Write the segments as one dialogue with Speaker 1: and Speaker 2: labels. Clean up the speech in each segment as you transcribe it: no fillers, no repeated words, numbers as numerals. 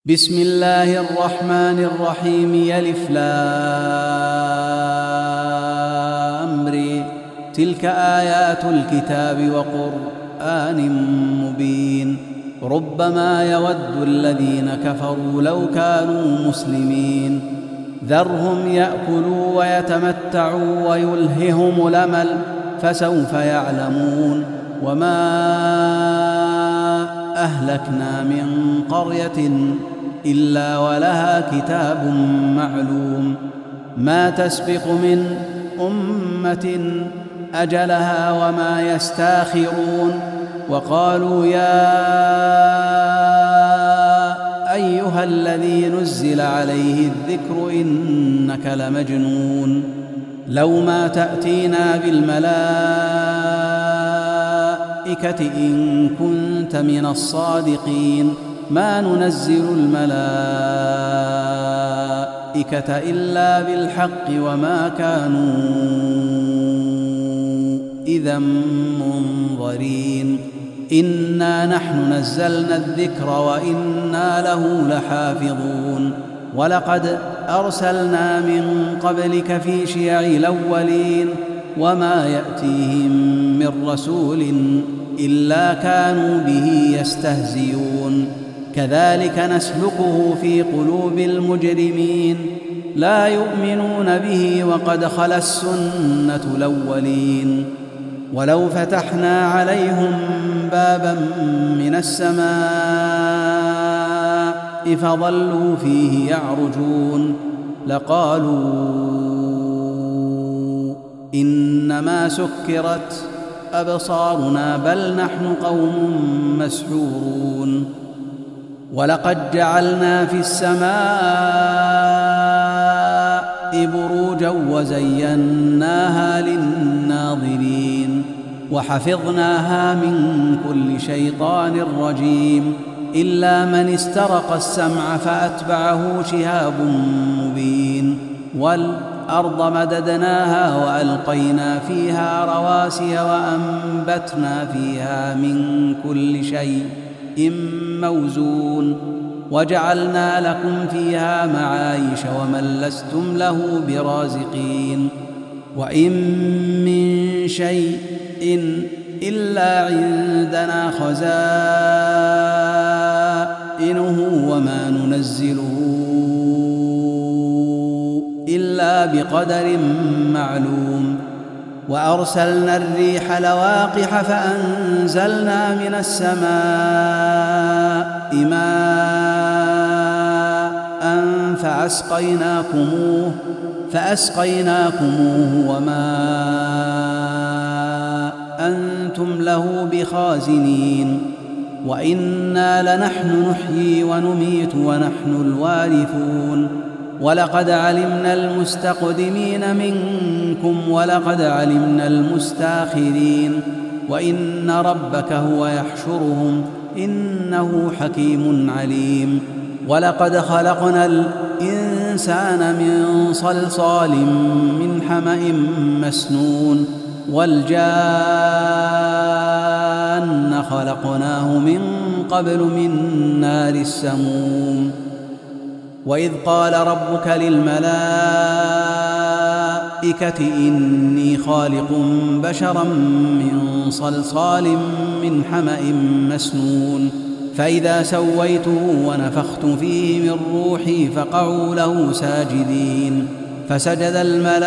Speaker 1: بسم الله الرحمن الرحيم. ألف لام ر. تلك آيات الكتاب وقرآن مبين. ربما يود الذين كفروا لو كانوا مسلمين. ذرهم يأكلوا ويتمتعوا ويلههم الأمل فسوف يعلمون. وما أهلكنا من قرية إلا ولها كتاب معلوم ما تسبق من أمة أجلها وما يستاخرون. وقالوا يا أيها الذي نزل عليه الذكر إنك لمجنون. لو ما تأتينا بالملائكة إن كنت من الصادقين. ما ننزل الملائكة إلا بالحق وما كانوا إذا منظرين. إنا نحن نزلنا الذكر وإنا له لحافظون. ولقد أرسلنا من قبلك في شيع الأولين وما يأتيهم من رسول إلا كانوا به يستهزئون. كذلك نسلكه في قلوب المجرمين لا يؤمنون به وقد خلت السنة الأولين. ولو فتحنا عليهم بابا من السماء فظلوا فيه يعرجون لقالوا إنما سكرت أبصارنا بل نحن قوم مسحورون. ولقد جعلنا في السماء بروجا وزيناها للناظرين وحفظناها من كل شيطان رجيم إلا من استرق السمع فأتبعه شهاب مبين. والأرض مددناها وألقينا فيها رواسي وأنبتنا فيها من كل شيء موزون وجعلنا لكم فيها معايش ومن لستم له برازقين. وإن من شيء إلا عندنا خزائنه وما ننزله إلا بقدر معلوم. وأرسلنا الريح لواقح فأنزلنا من السماء ماء فأسقيناكموه وما أنتم له بخازنين. وإنا لنحن نحيي ونميت ونحن الوارثون. ولقد علمنا المستقدمين منكم ولقد علمنا المستاخرين. وإن ربك هو يحشرهم إنه حكيم عليم. ولقد خلقنا الإنسان من صلصال من حمأ مسنون والجان خلقناه من قبل من نار السموم. وإذ قال ربك للملائكة إني خالق بشرا من صلصال من حمأ مسنون فإذا سويته ونفخت فيه من روحي فقعوا له ساجدين. فسجد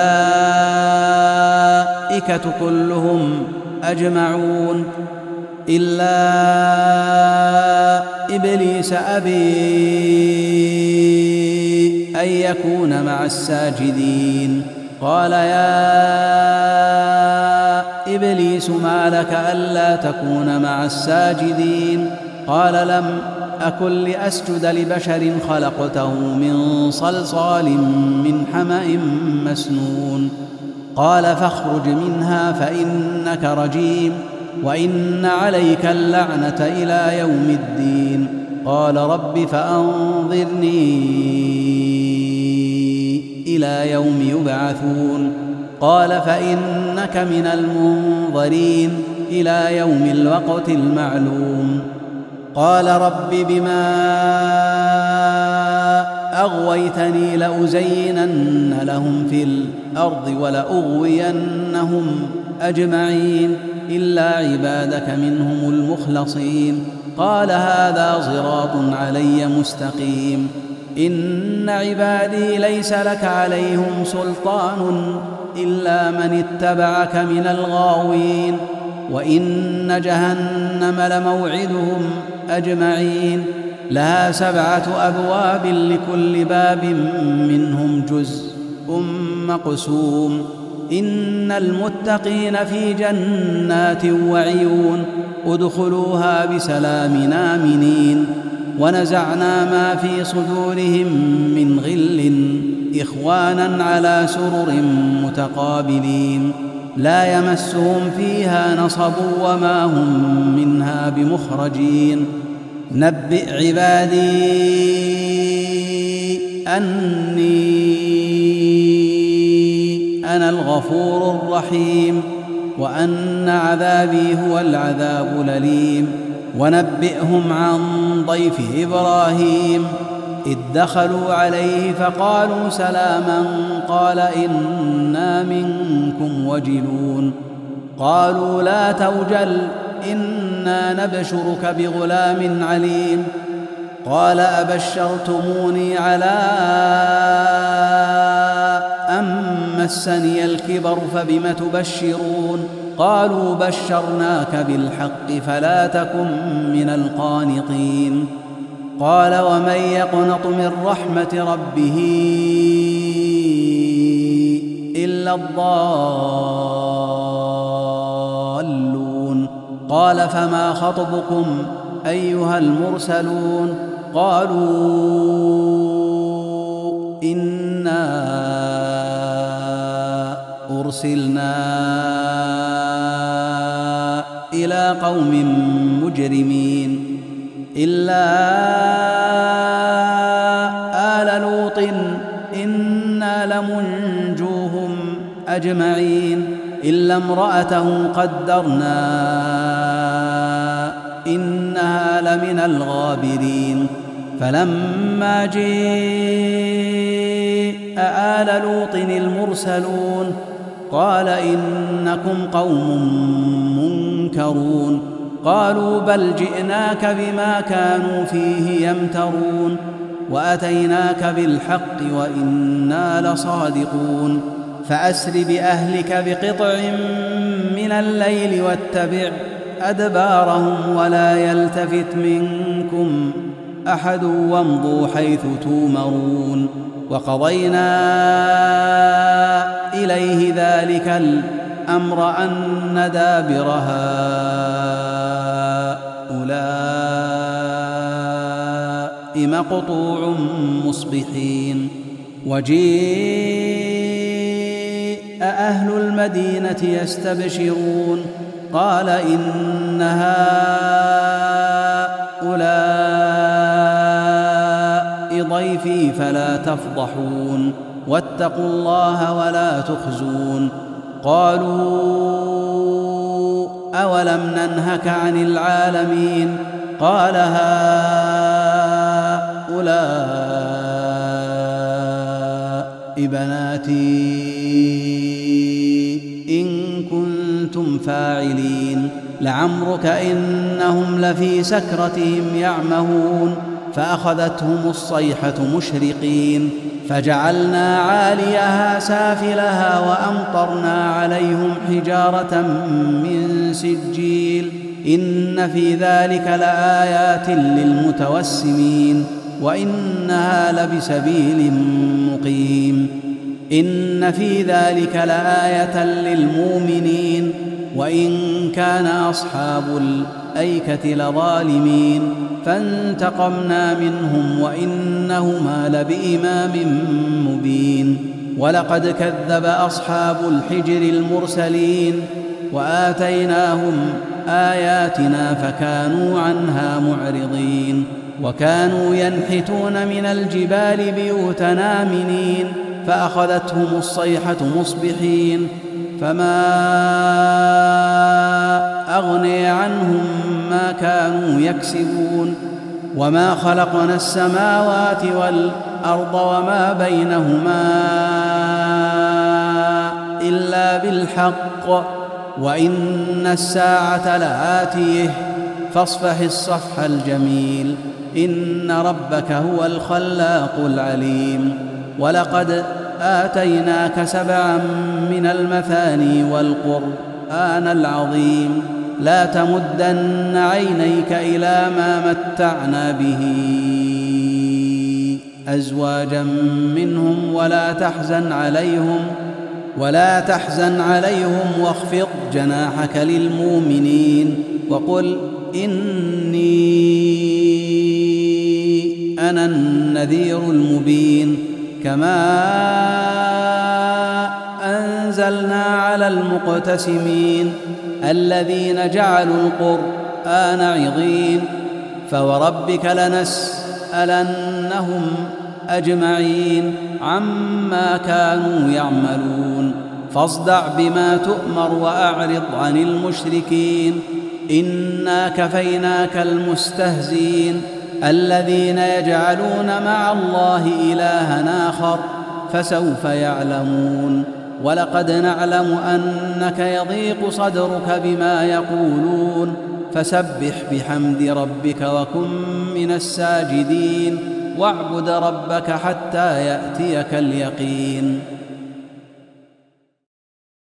Speaker 1: الملائكة كلهم أجمعون إلا إبليس أبي أن يكون مع الساجدين. قال يا إبليس ما لك ألا تكون مع الساجدين؟ قال لم أكن لأسجد لبشر خلقته من صلصال من حمأ مسنون. قال فاخرج منها فإنك رجيم وإن عليك اللعنة إلى يوم الدين. قال رب فأنظرني إلى يوم يبعثون. قال فإنك من المنظرين إلى يوم الوقت المعلوم. قال رب بما أغويتني لأزينن لهم في الأرض ولأغوينهم أجمعين إلا عبادك منهم المخلصين قال هذا صراط علي مستقيم إن عبادي ليس لك عليهم سلطان إلا من اتبعك من الغاوين وإن جهنم لموعدهم أجمعين لها 7 أبواب لكل باب منهم جزء مقسوم إن المتقين في جنات وعيون ادخلوها بسلام آمنين ونزعنا ما في صدورهم من غل إخوانا على سرر متقابلين لا يمسهم فيها نصب وما هم منها بمخرجين نبئ عبادي أني أنا الغفور الرحيم وأن عذابي هو العذاب الأليم ونبئهم عن ضيف إبراهيم إذ دخلوا عليه فقالوا سلاما قال إنا منكم وجلون قالوا لا توجل إنا نبشرك بغلام عليم قال أبشرتموني على أن مسني الكبر فبم تبشرون قالوا بشرناك بالحق فلا تكن من القانطين قال ومن يقنط من رحمة ربه إلا الضالون قال فما خطبكم أيها المرسلون قالوا إنا أرسلنا إلى قوم مجرمين إلا آل لوط إنا لمنجوهم أجمعين إلا امرأته قدرنا إنها لمن الغابرين فلما جاء آل لوط المرسلون قال إنكم قوم منكرون قالوا بل جئناك بما كانوا فيه يمترون وأتيناك بالحق وإنا لصادقون فأسر بأهلك بقطع من الليل واتبع أدبارهم ولا يلتفت منكم أحد وامضوا حيث تومرون وقضينا إليه ذلك الأمر أن دابر هؤلاء مقطوع مصبحين وجيء أهل المدينة يستبشرون قال إن هؤلاء ضيفي فلا تفضحون واتقوا الله ولا تخزون قالوا أولم ننهك عن العالمين قال هؤلاء بناتي إن كنتم فاعلين لعمرك إنهم لفي سكرتهم يعمهون فأخذتهم الصيحة مشرقين فجعلنا عاليها سافلها وأمطرنا عليهم حجارة من سجيل إن في ذلك لآيات للمتوسمين وإنها لبسبيل مقيم إن في ذلك لآية للمؤمنين وإن كان أصحاب الأيكة لظالمين فانتقمنا منهم وإنهما لبإمام مبين ولقد كذب أصحاب الحجر المرسلين وآتيناهم آياتنا فكانوا عنها معرضين وكانوا ينحتون من الجبال بيوتا آمنين فأخذتهم الصيحة مصبحين فما أغني عنهم ما كانوا يكسبون وما خلقنا السماوات والأرض والأرض وما بينهما إلا بالحق وإن الساعة لآتية فاصفح الصفح الجميل إن ربك هو الخلاق العليم ولقد آتيناك 7 من المثاني والقرآن العظيم لا تمدن عينيك إلى ما متعنا به أزواجا منهم ولا تحزن عليهم واخفض جناحك للمؤمنين وقل إني أنا النذير المبين كما أنزلنا على المقتسمين الذين جعلوا القرآن عضين فوربك لنسألنهم أجمعين عما كانوا يعملون فاصدع بما تؤمر وأعرض عن المشركين إنا كفيناك المستهزين الذين يجعلون مع الله إلها آخر فسوف يعلمون ولقد نعلم أنك يضيق صدرك بما يقولون فسبح بحمد ربك وكن من الساجدين واعبد ربك حتى يأتيك اليقين